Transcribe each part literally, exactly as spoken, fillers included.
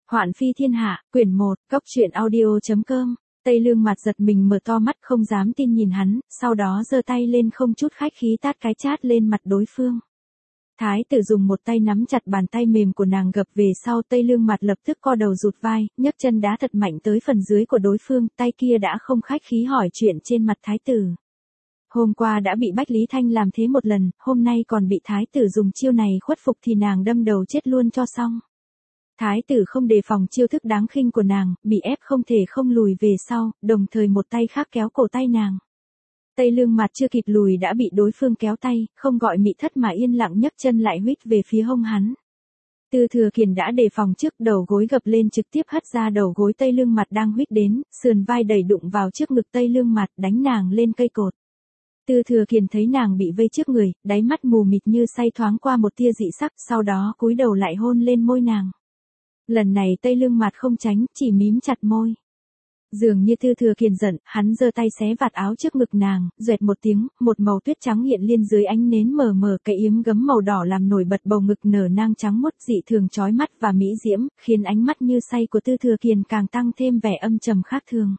Hoạn phi thiên hạ, quyển một, cốc truyện audio.com. Tây Lương Mặt giật mình mở to mắt không dám tin nhìn hắn, sau đó giơ tay lên không chút khách khí tát cái chát lên mặt đối phương. Thái tử dùng một tay nắm chặt bàn tay mềm của nàng gập về sau, Tây Lương Mặt lập tức co đầu rụt vai, nhấc chân đá thật mạnh tới phần dưới của đối phương, tay kia đã không khách khí hỏi chuyện trên mặt thái tử. Hôm qua đã bị Bách Lý Thanh làm thế một lần, hôm nay còn bị thái tử dùng chiêu này khuất phục thì nàng đâm đầu chết luôn cho xong. Thái tử không đề phòng chiêu thức đáng khinh của nàng, bị ép không thể không lùi về sau, đồng thời một tay khác kéo cổ tay nàng. Tây Lương Mặt chưa kịp lùi đã bị đối phương kéo tay, không gọi mị thất mà yên lặng nhấc chân lại huýt về phía hông hắn. Tư Thừa Kiền đã đề phòng trước, đầu gối gập lên trực tiếp hất ra đầu gối Tây Lương Mặt đang huýt đến, sườn vai đẩy đụng vào trước ngực Tây Lương Mặt, đánh nàng lên cây cột. Tư Thừa Kiền thấy nàng bị vây trước người, đáy mắt mù mịt như say thoáng qua một tia dị sắc, sau đó cúi đầu lại hôn lên môi nàng. Lần này Tây Lương Mặt không tránh, chỉ mím chặt môi. Dường như Tư Thừa Kiền giận, hắn giơ tay xé vạt áo trước ngực nàng, duệt một tiếng, một màu tuyết trắng hiện lên dưới ánh nến mờ mờ, cái yếm gấm màu đỏ làm nổi bật bầu ngực nở nang trắng muốt dị thường chói mắt và mỹ diễm, khiến ánh mắt như say của Tư Thừa Kiền càng tăng thêm vẻ âm trầm khác thường.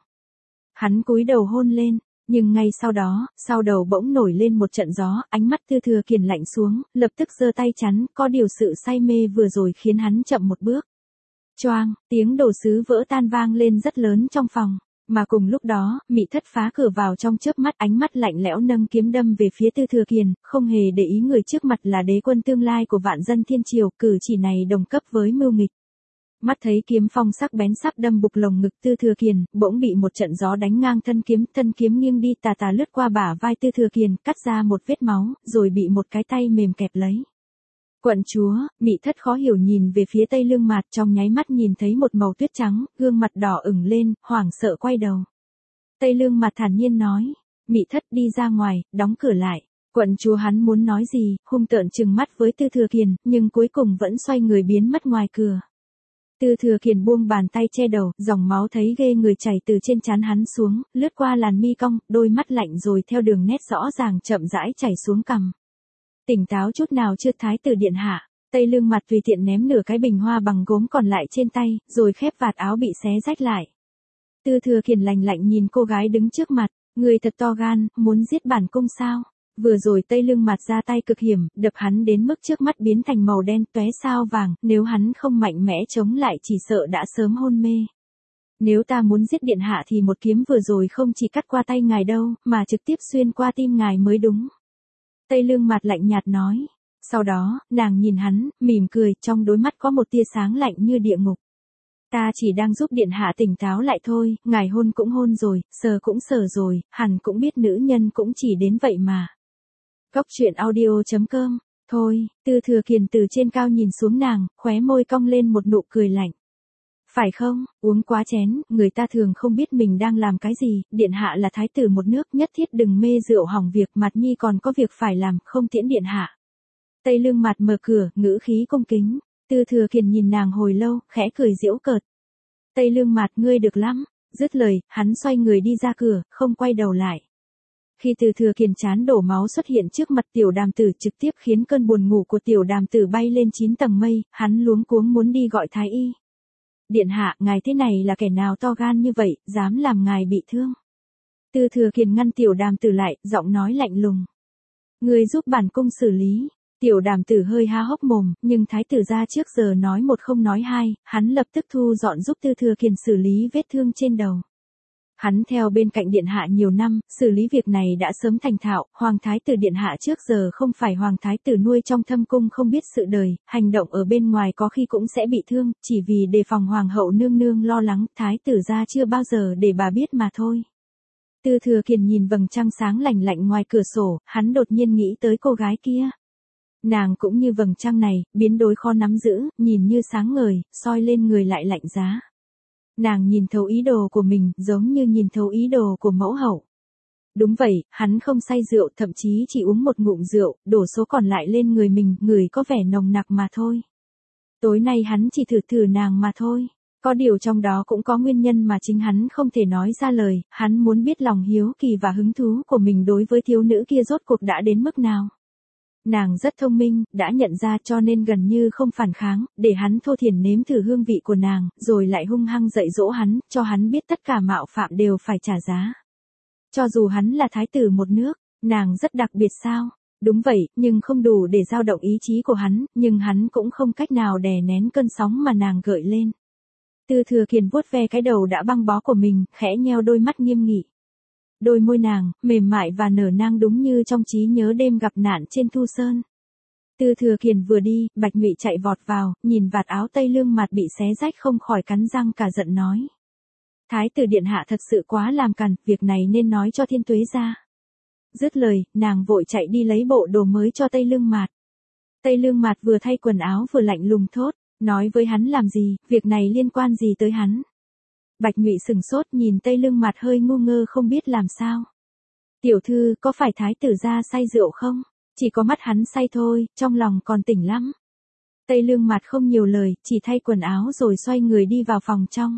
Hắn cúi đầu hôn lên, nhưng ngay sau đó, sau đầu bỗng nổi lên một trận gió, ánh mắt Tư Thừa Kiền lạnh xuống, lập tức giơ tay chắn, có điều sự say mê vừa rồi khiến hắn chậm một bước. Choang, tiếng đồ sứ vỡ tan vang lên rất lớn trong phòng, mà cùng lúc đó, Mị Thất phá cửa vào trong chớp mắt, ánh mắt lạnh lẽo nâng kiếm đâm về phía Tư Thừa Kiền, không hề để ý người trước mặt là đế quân tương lai của vạn dân thiên triều, cử chỉ này đồng cấp với mưu nghịch. Mắt thấy kiếm phong sắc bén sắp đâm bục lồng ngực Tư Thừa Kiền, bỗng bị một trận gió đánh ngang thân kiếm, thân kiếm nghiêng đi tà tà lướt qua bả vai Tư Thừa Kiền, cắt ra một vết máu, rồi bị một cái tay mềm kẹp lấy. Quận chúa, Mị Thất khó hiểu nhìn về phía Tây Lương Mặt, trong nháy mắt nhìn thấy một màu tuyết trắng, gương mặt đỏ ửng lên, hoảng sợ quay đầu. Tây Lương Mặt thản nhiên nói, Mị Thất đi ra ngoài, đóng cửa lại. Quận chúa hắn muốn nói gì, hung tợn trừng mắt với Tư Thừa Kiền, nhưng cuối cùng vẫn xoay người biến mất ngoài cửa. Tư Thừa Kiền buông bàn tay che đầu, dòng máu thấy ghê người chảy từ trên trán hắn xuống, lướt qua làn mi cong, đôi mắt lạnh rồi theo đường nét rõ ràng chậm rãi chảy xuống cằm. Tỉnh táo chút nào chưa thái tử điện hạ? Tây Lương Mặt tùy tiện ném nửa cái bình hoa bằng gốm còn lại trên tay, rồi khép vạt áo bị xé rách lại. Tư Thừa Kiền lạnh lạnh nhìn cô gái đứng trước mặt, người thật to gan, muốn giết bản cung sao? Vừa rồi Tây Lương Mặt ra tay cực hiểm, đập hắn đến mức trước mắt biến thành màu đen tóe sao vàng, nếu hắn không mạnh mẽ chống lại chỉ sợ đã sớm hôn mê. Nếu ta muốn giết điện hạ thì một kiếm vừa rồi không chỉ cắt qua tay ngài đâu, mà trực tiếp xuyên qua tim ngài mới đúng. Tây Lương Mặt lạnh nhạt nói. Sau đó, nàng nhìn hắn, mỉm cười, trong đôi mắt có một tia sáng lạnh như địa ngục. Ta chỉ đang giúp điện hạ tỉnh táo lại thôi, ngài hôn cũng hôn rồi, sờ cũng sờ rồi, hẳn cũng biết nữ nhân cũng chỉ đến vậy mà. Cốc truyện audio.com. Thôi, Tư Thừa Kiền từ trên cao nhìn xuống nàng, khóe môi cong lên một nụ cười lạnh. Phải không, uống quá chén, người ta thường không biết mình đang làm cái gì, điện hạ là thái tử một nước, nhất thiết đừng mê rượu hỏng việc, Mặt nhi còn có việc phải làm, không tiễn điện hạ. Tây Lương Mặt mở cửa, ngữ khí cung kính. Tư Thừa Kiền nhìn nàng hồi lâu, khẽ cười giễu cợt. Tây Lương Mặt ngươi được lắm. Dứt lời, hắn xoay người đi ra cửa, không quay đầu lại. Khi Tư Thừa Kiền chán đổ máu xuất hiện trước mặt Tiểu Đàm Tử, trực tiếp khiến cơn buồn ngủ của Tiểu Đàm Tử bay lên chín tầng mây, hắn luống cuống muốn đi gọi thái y. Điện hạ, ngài thế này là kẻ nào to gan như vậy, dám làm ngài bị thương. Tư Thừa Kiền ngăn Tiểu Đàm Tử lại, giọng nói lạnh lùng. Người giúp bản cung xử lý. Tiểu Đàm Tử hơi há hốc mồm, nhưng thái tử ra trước giờ nói một không nói hai, hắn lập tức thu dọn giúp Tư Thừa Kiền xử lý vết thương trên đầu. Hắn theo bên cạnh điện hạ nhiều năm, xử lý việc này đã sớm thành thạo, hoàng thái tử điện hạ trước giờ không phải hoàng thái tử nuôi trong thâm cung không biết sự đời, hành động ở bên ngoài có khi cũng sẽ bị thương, chỉ vì đề phòng hoàng hậu nương nương lo lắng, thái tử ra chưa bao giờ để bà biết mà thôi. Tư Thừa Kiền nhìn vầng trăng sáng lạnh lạnh ngoài cửa sổ, hắn đột nhiên nghĩ tới cô gái kia. Nàng cũng như vầng trăng này, biến đổi khó nắm giữ, nhìn như sáng ngời, soi lên người lại lạnh giá. Nàng nhìn thấu ý đồ của mình, giống như nhìn thấu ý đồ của mẫu hậu. Đúng vậy, hắn không say rượu, thậm chí chỉ uống một ngụm rượu, đổ số còn lại lên người mình, người có vẻ nồng nặc mà thôi. Tối nay hắn chỉ thử thử nàng mà thôi. Có điều trong đó cũng có nguyên nhân mà chính hắn không thể nói ra lời, hắn muốn biết lòng hiếu kỳ và hứng thú của mình đối với thiếu nữ kia rốt cuộc đã đến mức nào. Nàng rất thông minh, đã nhận ra cho nên gần như không phản kháng, để hắn thô thiển nếm thử hương vị của nàng, rồi lại hung hăng dạy dỗ hắn, cho hắn biết tất cả mạo phạm đều phải trả giá. Cho dù hắn là thái tử một nước, nàng rất đặc biệt sao? Đúng vậy, nhưng không đủ để dao động ý chí của hắn, nhưng hắn cũng không cách nào đè nén cơn sóng mà nàng gợi lên. Tư Thừa Kiền vuốt ve cái đầu đã băng bó của mình, khẽ nheo đôi mắt nghiêm nghị. Đôi môi nàng, mềm mại và nở nang đúng như trong trí nhớ đêm gặp nạn trên Thu Sơn. Tư Thừa Kiền vừa đi, Bạch Ngụy chạy vọt vào, nhìn vạt áo tây lương mặt bị xé rách không khỏi cắn răng cả giận nói. Thái tử điện hạ thật sự quá làm càn, việc này nên nói cho Thiên Tuế ra. Dứt lời, nàng vội chạy đi lấy bộ đồ mới cho Tây Lương Mạt. Tây Lương Mạt vừa thay quần áo vừa lạnh lùng thốt, nói với hắn làm gì, việc này liên quan gì tới hắn. Bạch Ngụy sừng sốt nhìn Tây Lương Mạt hơi ngu ngơ không biết làm sao. Tiểu thư, có phải thái tử gia say rượu không? Chỉ có mắt hắn say thôi, trong lòng còn tỉnh lắm. Tây Lương Mạt không nhiều lời, chỉ thay quần áo rồi xoay người đi vào phòng trong.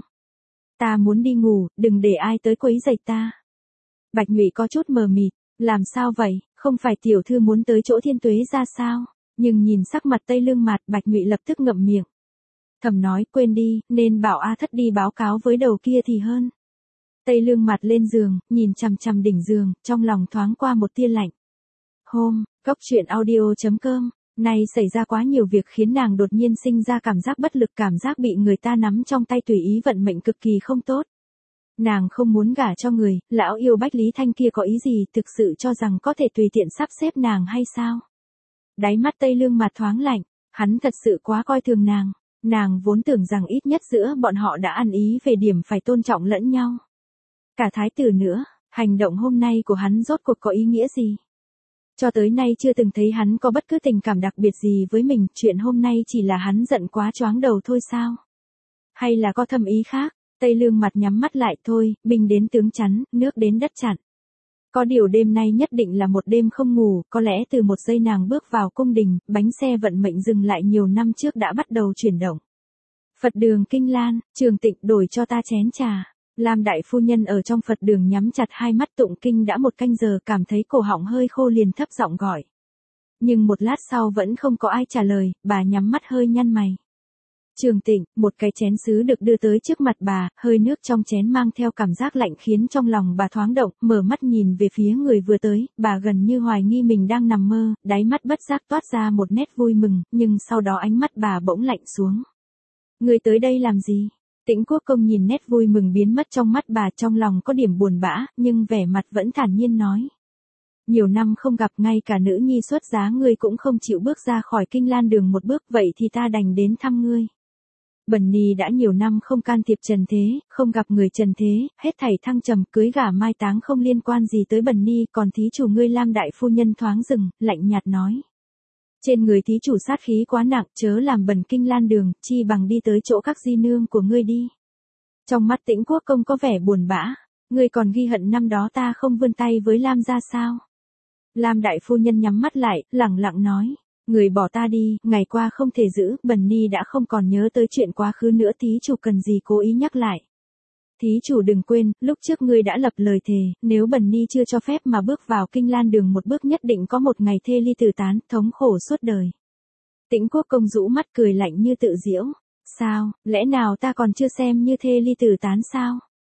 Ta muốn đi ngủ, đừng để ai tới quấy rầy ta. Bạch Ngụy có chút mờ mịt, làm sao vậy, không phải tiểu thư muốn tới chỗ Thiên Tuế ra sao? Nhưng nhìn sắc mặt Tây Lương Mạt, Bạch Ngụy lập tức ngậm miệng. Thầm nói, quên đi, nên bảo A Thất đi báo cáo với đầu kia thì hơn. Tây Lương Mạt lên giường, nhìn chằm chằm đỉnh giường, trong lòng thoáng qua một tia lạnh. Hôm, Cốc Truyện Audio chấm com, nay xảy ra quá nhiều việc khiến nàng đột nhiên sinh ra cảm giác bất lực, cảm giác bị người ta nắm trong tay tùy ý vận mệnh cực kỳ không tốt. Nàng không muốn gả cho người, lão yêu Bách Lý Thanh kia có ý gì, thực sự cho rằng có thể tùy tiện sắp xếp nàng hay sao? Đáy mắt Tây Lương Mạt thoáng lạnh, hắn thật sự quá coi thường nàng. Nàng vốn tưởng rằng ít nhất giữa bọn họ đã ăn ý về điểm phải tôn trọng lẫn nhau. Cả thái tử nữa, hành động hôm nay của hắn rốt cuộc có ý nghĩa gì? Cho tới nay chưa từng thấy hắn có bất cứ tình cảm đặc biệt gì với mình, chuyện hôm nay chỉ là hắn giận quá choáng đầu thôi sao? Hay là có thâm ý khác? Tây Lương Mặt nhắm mắt lại thôi, binh đến tướng chắn, nước đến đất chặn. Có điều đêm nay nhất định là một đêm không ngủ, có lẽ từ một giây nàng bước vào cung đình, bánh xe vận mệnh dừng lại nhiều năm trước đã bắt đầu chuyển động. Phật đường Kinh Lan, Trường Tịnh đổi cho ta chén trà. Lam đại phu nhân ở trong Phật đường nhắm chặt hai mắt tụng kinh đã một canh giờ, cảm thấy cổ họng hơi khô liền thấp giọng gọi. Nhưng một lát sau vẫn không có ai trả lời, bà nhắm mắt hơi nhăn mày. Trường Tịnh, một cái chén sứ được đưa tới trước mặt bà, hơi nước trong chén mang theo cảm giác lạnh khiến trong lòng bà thoáng động, mở mắt nhìn về phía người vừa tới, bà gần như hoài nghi mình đang nằm mơ, đáy mắt bất giác toát ra một nét vui mừng, nhưng sau đó ánh mắt bà bỗng lạnh xuống. Người tới đây làm gì? Tĩnh Quốc Công nhìn nét vui mừng biến mất trong mắt bà, trong lòng có điểm buồn bã, nhưng vẻ mặt vẫn thản nhiên nói. Nhiều năm không gặp, ngay cả nữ nhi xuất giá ngươi cũng không chịu bước ra khỏi Kinh Lan đường một bước, vậy thì ta đành đến thăm ngươi. Bần Nhi đã nhiều năm không can thiệp trần thế, không gặp người trần thế, hết thảy thăng trầm, cưới gả mai táng không liên quan gì tới Bần Nhi, còn thí chủ ngươi Lam đại phu nhân thoáng dừng, lạnh nhạt nói. Trên người thí chủ sát khí quá nặng, chớ làm bẩn Kinh Lan đường, chi bằng đi tới chỗ các di nương của ngươi đi. Trong mắt Tĩnh Quốc Công có vẻ buồn bã, ngươi còn ghi hận năm đó ta không vươn tay với Lam gia sao? Lam đại phu nhân nhắm mắt lại, lẳng lặng nói. Người bỏ ta đi, ngày qua không thể giữ, Bần Nhi đã không còn nhớ tới chuyện quá khứ nữa, thí chủ cần gì cố ý nhắc lại. Thí chủ đừng quên, lúc trước ngươi đã lập lời thề, nếu Bần Nhi chưa cho phép mà bước vào Kinh Lan đường một bước nhất định có một ngày thê ly tử tán, thống khổ suốt đời. Tĩnh Quốc Công rũ mắt cười lạnh như tự giễu. Sao, lẽ nào ta còn chưa xem như thê ly tử tán sao?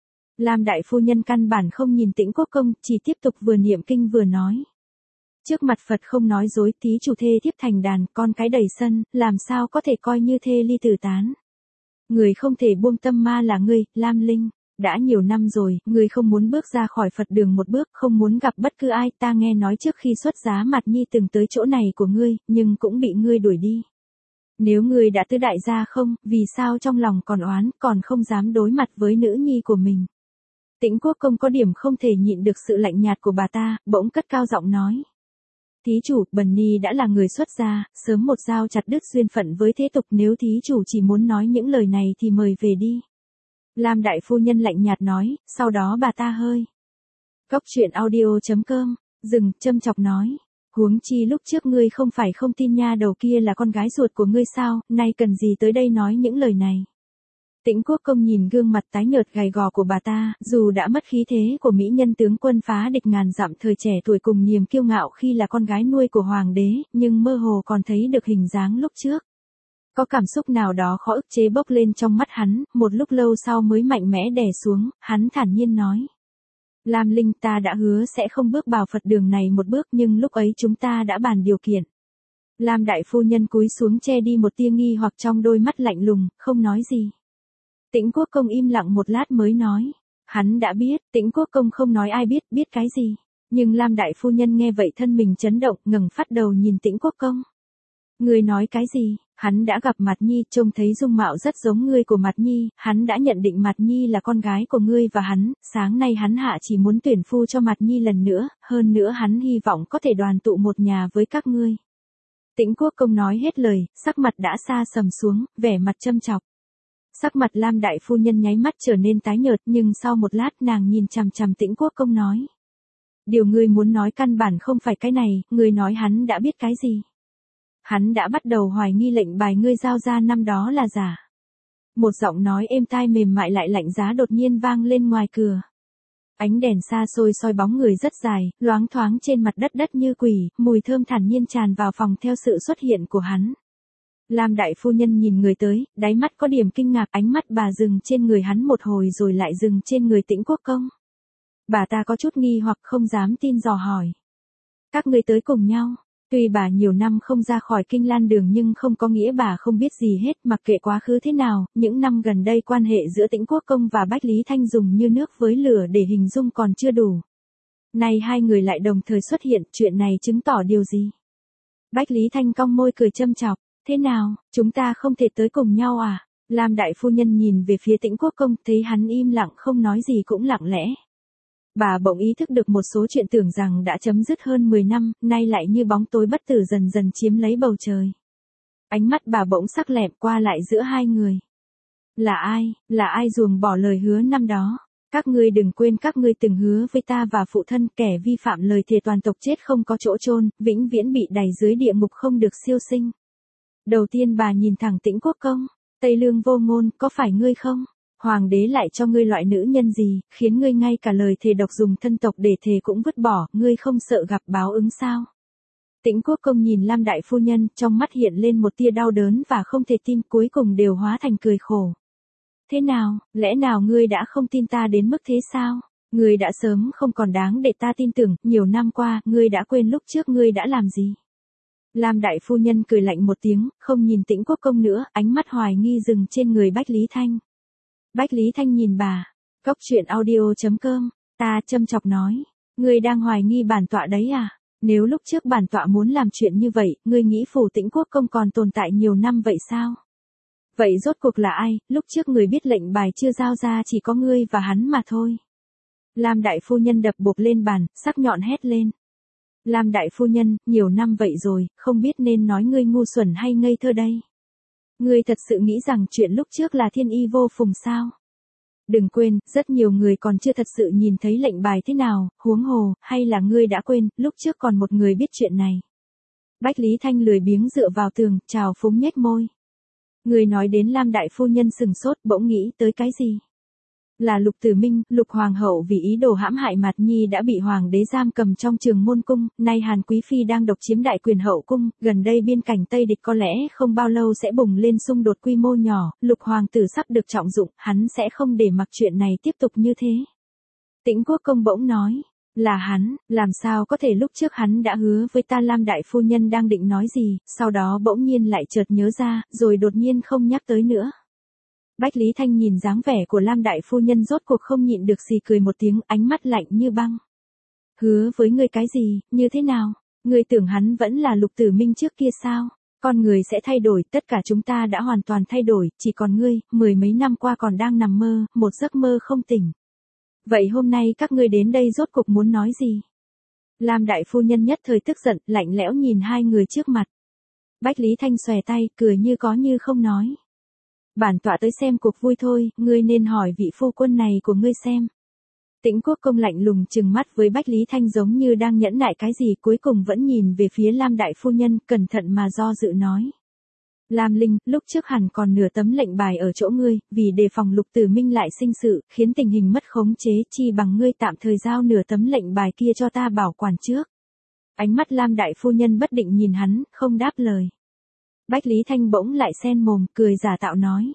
Lam đại phu nhân căn bản không nhìn Tĩnh Quốc Công, chỉ tiếp tục vừa niệm kinh vừa nói. Trước mặt Phật không nói dối, thí chủ thê thiếp thành đàn, con cái đầy sân, làm sao có thể coi như thê ly tử tán. Người không thể buông tâm ma là ngươi, Lam Linh. Đã nhiều năm rồi, ngươi không muốn bước ra khỏi Phật đường một bước, không muốn gặp bất cứ ai, ta nghe nói trước khi xuất giá Mạt Nhi từng tới chỗ này của ngươi, nhưng cũng bị ngươi đuổi đi. Nếu ngươi đã tứ đại gia không, vì sao trong lòng còn oán, còn không dám đối mặt với nữ nhi của mình. Tĩnh Quốc Công có điểm không thể nhịn được sự lạnh nhạt của bà ta, bỗng cất cao giọng nói. Thí chủ, Bần Nhi đã là người xuất gia, sớm một dao chặt đứt duyên phận với thế tục, nếu thí chủ chỉ muốn nói những lời này thì mời về đi. Lam đại phu nhân lạnh nhạt nói, sau đó bà ta hơi. Cốc Truyện Audio chấm com, dừng, châm chọc nói. Huống chi lúc trước ngươi không phải không tin nha đầu kia là con gái ruột của ngươi sao, nay cần gì tới đây nói những lời này. Tĩnh Quốc Công nhìn gương mặt tái nhợt gầy gò của bà ta, dù đã mất khí thế của mỹ nhân tướng quân phá địch ngàn dặm thời trẻ tuổi cùng niềm kiêu ngạo khi là con gái nuôi của hoàng đế, nhưng mơ hồ còn thấy được hình dáng lúc trước. Có cảm xúc nào đó khó ức chế bốc lên trong mắt hắn, một lúc lâu sau mới mạnh mẽ đè xuống, hắn thản nhiên nói. Lam Linh, ta đã hứa sẽ không bước vào Phật đường này một bước, nhưng lúc ấy chúng ta đã bàn điều kiện. Lam đại phu nhân cúi xuống che đi một tia nghi hoặc trong đôi mắt lạnh lùng, không nói gì. Tĩnh Quốc Công im lặng một lát mới nói. Hắn đã biết, Tĩnh Quốc Công không nói ai biết, biết cái gì. Nhưng Lam đại phu nhân nghe vậy thân mình chấn động, ngẩng phát đầu nhìn Tĩnh Quốc Công. Ngươi nói cái gì? Hắn đã gặp Mạt Nhi, trông thấy dung mạo rất giống ngươi của Mạt Nhi, hắn đã nhận định Mạt Nhi là con gái của ngươi và hắn, sáng nay hắn hạ chỉ muốn tuyển phu cho Mạt Nhi lần nữa, hơn nữa hắn hy vọng có thể đoàn tụ một nhà với các ngươi. Tĩnh Quốc Công nói hết lời, sắc mặt đã xa sầm xuống, vẻ mặt châm chọc. Sắc mặt Lam đại phu nhân nháy mắt trở nên tái nhợt, nhưng sau một lát nàng nhìn chằm chằm Tĩnh Quốc Công nói. Điều ngươi muốn nói căn bản không phải cái này, ngươi nói hắn đã biết cái gì. Hắn đã bắt đầu hoài nghi lệnh bài ngươi giao ra năm đó là giả. Một giọng nói êm tai mềm mại lại lạnh giá đột nhiên vang lên ngoài cửa. Ánh đèn xa xôi soi bóng người rất dài, loáng thoáng trên mặt đất đất như quỷ, mùi thơm thản nhiên tràn vào phòng theo sự xuất hiện của hắn. Lam đại phu nhân nhìn người tới, đáy mắt có điểm kinh ngạc, ánh mắt bà dừng trên người hắn một hồi rồi lại dừng trên người Tĩnh Quốc Công. Bà ta có chút nghi hoặc không dám tin dò hỏi. Các ngươi tới cùng nhau. Tuy bà nhiều năm không ra khỏi Kinh Lan Đường nhưng không có nghĩa bà không biết gì hết, mặc kệ quá khứ thế nào, những năm gần đây quan hệ giữa Tĩnh Quốc Công và Bách Lý Thanh dùng như nước với lửa để hình dung còn chưa đủ. Nay hai người lại đồng thời xuất hiện, chuyện này chứng tỏ điều gì? Bách Lý Thanh cong môi cười châm chọc, thế nào, chúng ta không thể tới cùng nhau à? Lam đại phu nhân nhìn về phía Tĩnh Quốc Công, thấy hắn im lặng không nói gì cũng lặng lẽ. Bà bỗng ý thức được một số chuyện tưởng rằng đã chấm dứt hơn mười năm, nay lại như bóng tối bất tử dần dần chiếm lấy bầu trời. Ánh mắt bà bỗng sắc lẹm qua lại giữa hai người. Là ai, là ai ruồng bỏ lời hứa năm đó? Các ngươi đừng quên các ngươi từng hứa với ta và phụ thân, kẻ vi phạm lời thề toàn tộc chết không có chỗ chôn, vĩnh viễn bị đày dưới địa ngục không được siêu sinh. Đầu tiên bà nhìn thẳng Tĩnh Quốc Công, Tây Lương vô ngôn, có phải ngươi không? Hoàng đế lại cho ngươi loại nữ nhân gì, khiến ngươi ngay cả lời thề độc dùng thân tộc để thề cũng vứt bỏ, ngươi không sợ gặp báo ứng sao? Tĩnh Quốc Công nhìn Lam đại phu nhân, trong mắt hiện lên một tia đau đớn và không thể tin, cuối cùng đều hóa thành cười khổ. Thế nào, lẽ nào ngươi đã không tin ta đến mức thế sao? Ngươi đã sớm không còn đáng để ta tin tưởng, nhiều năm qua, ngươi đã quên lúc trước ngươi đã làm gì? Lam đại phu nhân cười lạnh một tiếng, không nhìn Tĩnh Quốc Công nữa, ánh mắt hoài nghi dừng trên người Bách Lý Thanh. Bách Lý Thanh nhìn bà, Cốc Truyện Audio chấm com, ta châm chọc nói, ngươi đang hoài nghi bản tọa đấy à? Nếu lúc trước bản tọa muốn làm chuyện như vậy, ngươi nghĩ phủ Tĩnh Quốc Công còn tồn tại nhiều năm vậy sao? Vậy rốt cuộc là ai, lúc trước người biết lệnh bài chưa giao ra chỉ có ngươi và hắn mà thôi. Lam đại phu nhân đập bộp lên bàn, sắc nhọn hét lên. Lam đại phu nhân, nhiều năm vậy rồi, không biết nên nói ngươi ngu xuẩn hay ngây thơ đây. Ngươi thật sự nghĩ rằng chuyện lúc trước là thiên y vô phùng sao? Đừng quên, rất nhiều người còn chưa thật sự nhìn thấy lệnh bài thế nào, huống hồ, hay là ngươi đã quên, lúc trước còn một người biết chuyện này. Bách Lý Thanh lười biếng dựa vào tường, trào phúng nhếch môi. Ngươi nói đến Lam đại phu nhân sừng sốt, bỗng nghĩ tới cái gì? Là Lục Tử Minh, Lục Hoàng hậu vì ý đồ hãm hại Mạt Nhi đã bị Hoàng đế giam cầm trong Trường Môn Cung, nay Hàn Quý Phi đang độc chiếm đại quyền hậu cung, gần đây biên cảnh Tây địch có lẽ không bao lâu sẽ bùng lên xung đột quy mô nhỏ, Lục Hoàng tử sắp được trọng dụng, hắn sẽ không để mặc chuyện này tiếp tục như thế. Tĩnh Quốc Công bỗng nói, là hắn, làm sao có thể lúc trước hắn đã hứa với ta? Lam đại phu nhân đang định nói gì, sau đó bỗng nhiên lại chợt nhớ ra, rồi đột nhiên không nhắc tới nữa. Bách Lý Thanh nhìn dáng vẻ của Lam đại phu nhân rốt cuộc không nhịn được xì cười một tiếng, ánh mắt lạnh như băng. Hứa với ngươi cái gì, như thế nào? Ngươi tưởng hắn vẫn là Lục Tử Minh trước kia sao? Con người sẽ thay đổi, tất cả chúng ta đã hoàn toàn thay đổi, chỉ còn ngươi, mười mấy năm qua còn đang nằm mơ, một giấc mơ không tỉnh. Vậy hôm nay các ngươi đến đây rốt cuộc muốn nói gì? Lam đại phu nhân nhất thời tức giận, lạnh lẽo nhìn hai người trước mặt. Bách Lý Thanh xòe tay, cười như có như không nói. Bản tọa tới xem cuộc vui thôi, ngươi nên hỏi vị phu quân này của ngươi xem. Tĩnh Quốc Công lạnh lùng trừng mắt với Bách Lý Thanh giống như đang nhẫn nại cái gì, cuối cùng vẫn nhìn về phía Lam đại phu nhân, cẩn thận mà do dự nói. Lam Linh, lúc trước hẳn còn nửa tấm lệnh bài ở chỗ ngươi, vì đề phòng Lục Tử Minh lại sinh sự, khiến tình hình mất khống chế, chi bằng ngươi tạm thời giao nửa tấm lệnh bài kia cho ta bảo quản trước. Ánh mắt Lam đại phu nhân bất định nhìn hắn, không đáp lời. Bách Lý Thanh bỗng lại sen mồm, cười giả tạo nói.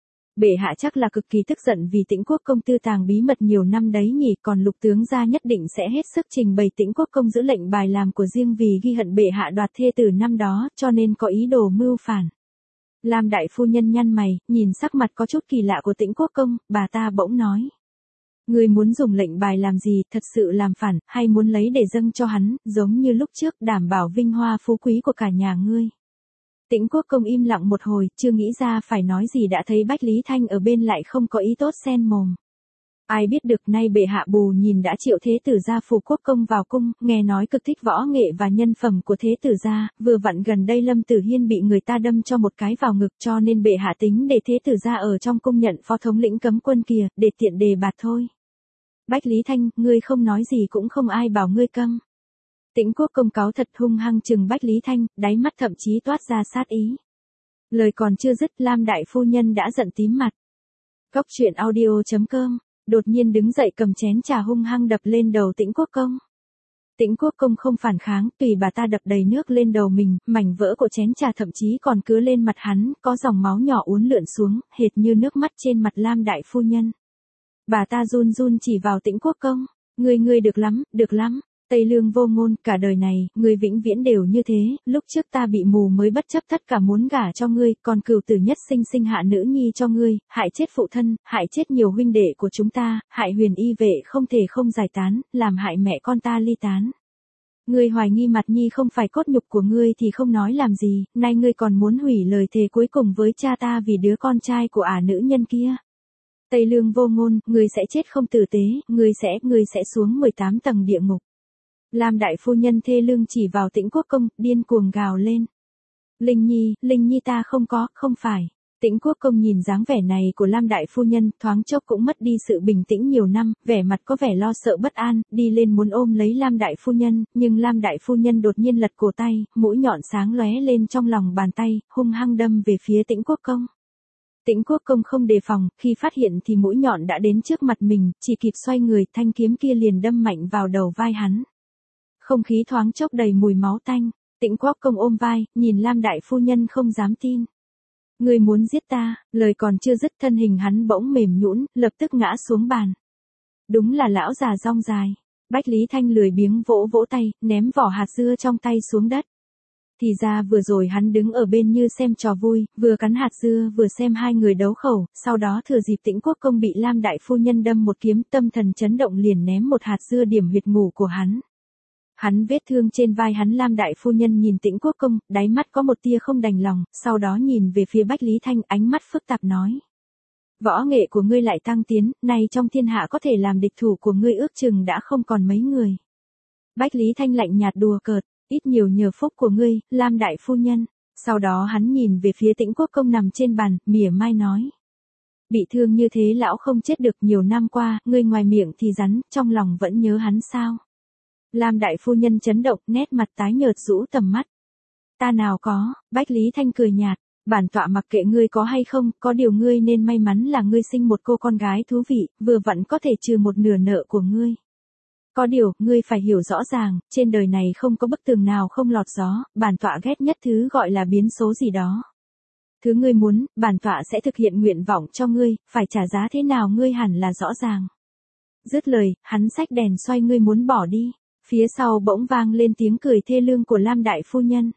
Bệ hạ chắc là cực kỳ tức giận vì Tĩnh Quốc công tư tàng bí mật nhiều năm đấy nhỉ, còn Lục tướng gia nhất định sẽ hết sức trình bày Tĩnh Quốc công giữ lệnh bài làm của riêng vì ghi hận bệ hạ đoạt thê tử năm đó, cho nên có ý đồ mưu phản. Lam đại phu nhân nhăn mày, nhìn sắc mặt có chút kỳ lạ của Tĩnh Quốc công, bà ta bỗng nói. Ngươi muốn dùng lệnh bài làm gì, thật sự làm phản, hay muốn lấy để dâng cho hắn, giống như lúc trước đảm bảo vinh hoa phú quý của cả nhà ngươi. Tĩnh Quốc công im lặng một hồi, chưa nghĩ ra phải nói gì đã thấy Bách Lý Thanh ở bên lại không có ý tốt xen mồm. Ai biết được nay bệ hạ bù nhìn đã triệu thế tử gia Phù Quốc công vào cung, nghe nói cực thích võ nghệ và nhân phẩm của thế tử gia, vừa vặn gần đây Lâm Tử Hiên bị người ta đâm cho một cái vào ngực cho nên bệ hạ tính để thế tử gia ở trong cung nhận phó thống lĩnh cấm quân kìa, để tiện đề bạt thôi. Bách Lý Thanh, ngươi không nói gì cũng không ai bảo ngươi câm. Tĩnh Quốc công cáu thật hung hăng chừng Bách Lý Thanh, đáy mắt thậm chí toát ra sát ý. Lời còn chưa dứt, Lam đại phu nhân đã giận tím mặt. Cốc truyện audio chấm com đột nhiên đứng dậy cầm chén trà hung hăng đập lên đầu Tĩnh Quốc công. Tĩnh Quốc công không phản kháng, tùy bà ta đập đầy nước lên đầu mình, mảnh vỡ của chén trà thậm chí còn cứ lên mặt hắn, có dòng máu nhỏ uốn lượn xuống, hệt như nước mắt trên mặt Lam đại phu nhân. Bà ta run run chỉ vào Tĩnh Quốc công, ngươi ngươi được lắm, được lắm. Tây Lương vô ngôn, cả đời này, ngươi vĩnh viễn đều như thế, lúc trước ta bị mù mới bất chấp tất cả muốn gả cho ngươi, còn cửu tử nhất sinh sinh hạ nữ nhi cho ngươi, hại chết phụ thân, hại chết nhiều huynh đệ của chúng ta, hại huyền y vệ không thể không giải tán, làm hại mẹ con ta ly tán. Ngươi hoài nghi mặt nhi không phải cốt nhục của ngươi thì không nói làm gì, nay ngươi còn muốn hủy lời thề cuối cùng với cha ta vì đứa con trai của ả nữ nhân kia. Tây Lương vô ngôn, ngươi sẽ chết không tử tế, ngươi sẽ, ngươi sẽ xuống mười tám tầng địa ngục. Lam đại phu nhân thê lương chỉ vào Tĩnh Quốc công, điên cuồng gào lên. Linh Nhi, Linh Nhi ta không có, không phải. Tĩnh Quốc công nhìn dáng vẻ này của Lam đại phu nhân, thoáng chốc cũng mất đi sự bình tĩnh nhiều năm, vẻ mặt có vẻ lo sợ bất an, đi lên muốn ôm lấy Lam đại phu nhân, nhưng Lam đại phu nhân đột nhiên lật cổ tay, mũi nhọn sáng lóe lên trong lòng bàn tay, hung hăng đâm về phía Tĩnh Quốc công. Tĩnh Quốc công không đề phòng, khi phát hiện thì mũi nhọn đã đến trước mặt mình, chỉ kịp xoay người, thanh kiếm kia liền đâm mạnh vào đầu vai hắn. Không khí thoáng chốc đầy mùi máu tanh, Tĩnh Quốc công ôm vai, nhìn Lam đại phu nhân không dám tin. Ngươi muốn giết ta, lời còn chưa dứt thân hình hắn bỗng mềm nhũn, lập tức ngã xuống bàn. Đúng là lão già rong dài. Bách Lý Thanh lười biếng vỗ vỗ tay, ném vỏ hạt dưa trong tay xuống đất. Thì ra vừa rồi hắn đứng ở bên như xem trò vui, vừa cắn hạt dưa vừa xem hai người đấu khẩu, sau đó thừa dịp Tĩnh Quốc công bị Lam đại phu nhân đâm một kiếm, tâm thần chấn động liền ném một hạt dưa điểm huyệt ngủ của hắn. Hắn vết thương trên vai hắn. Lam đại phu nhân nhìn Tĩnh Quốc công, đáy mắt có một tia không đành lòng, sau đó nhìn về phía Bách Lý Thanh, ánh mắt phức tạp nói. Võ nghệ của ngươi lại tăng tiến, nay trong thiên hạ có thể làm địch thủ của ngươi ước chừng đã không còn mấy người. Bách Lý Thanh lạnh nhạt đùa cợt, ít nhiều nhờ phúc của ngươi, Lam đại phu nhân. Sau đó hắn nhìn về phía Tĩnh Quốc công nằm trên bàn, mỉa mai nói. Bị thương như thế lão không chết được, nhiều năm qua, ngươi ngoài miệng thì rắn, trong lòng vẫn nhớ hắn sao? Lam đại phu nhân chấn động, nét mặt tái nhợt rũ tầm mắt. Ta nào có, Bách Lý Thanh cười nhạt, bản tọa mặc kệ ngươi có hay không, có điều ngươi nên may mắn là ngươi sinh một cô con gái thú vị, vừa vặn có thể trừ một nửa nợ của ngươi. Có điều, ngươi phải hiểu rõ ràng, trên đời này không có bức tường nào không lọt gió, bản tọa ghét nhất thứ gọi là biến số gì đó. Thứ ngươi muốn, bản tọa sẽ thực hiện nguyện vọng cho ngươi, phải trả giá thế nào ngươi hẳn là rõ ràng. Dứt lời, hắn xách đèn xoay ngươi muốn bỏ đi. Phía sau bỗng vang lên tiếng cười thê lương của Lam đại phu nhân.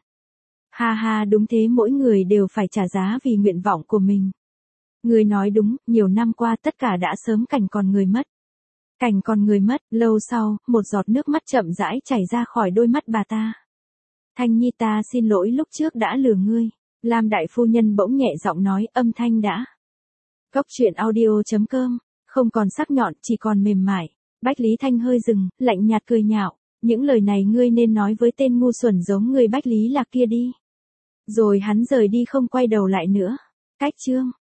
Ha ha, đúng thế, mỗi người đều phải trả giá vì nguyện vọng của mình. Người nói đúng, nhiều năm qua tất cả đã sớm cảnh còn người mất. Cảnh còn người mất, lâu sau, một giọt nước mắt chậm rãi chảy ra khỏi đôi mắt bà ta. Thanh Nhi, ta xin lỗi lúc trước đã lừa ngươi. Lam đại phu nhân bỗng nhẹ giọng nói, âm thanh đã. Cốc truyện audio chấm com, không còn sắc nhọn, chỉ còn mềm mại. Bách Lý Thanh hơi dừng, lạnh nhạt cười nhạo. Những lời này ngươi nên nói với tên ngu xuẩn giống ngươi Bách Lý Lạc kia đi. Rồi hắn rời đi không quay đầu lại nữa. Cách chương.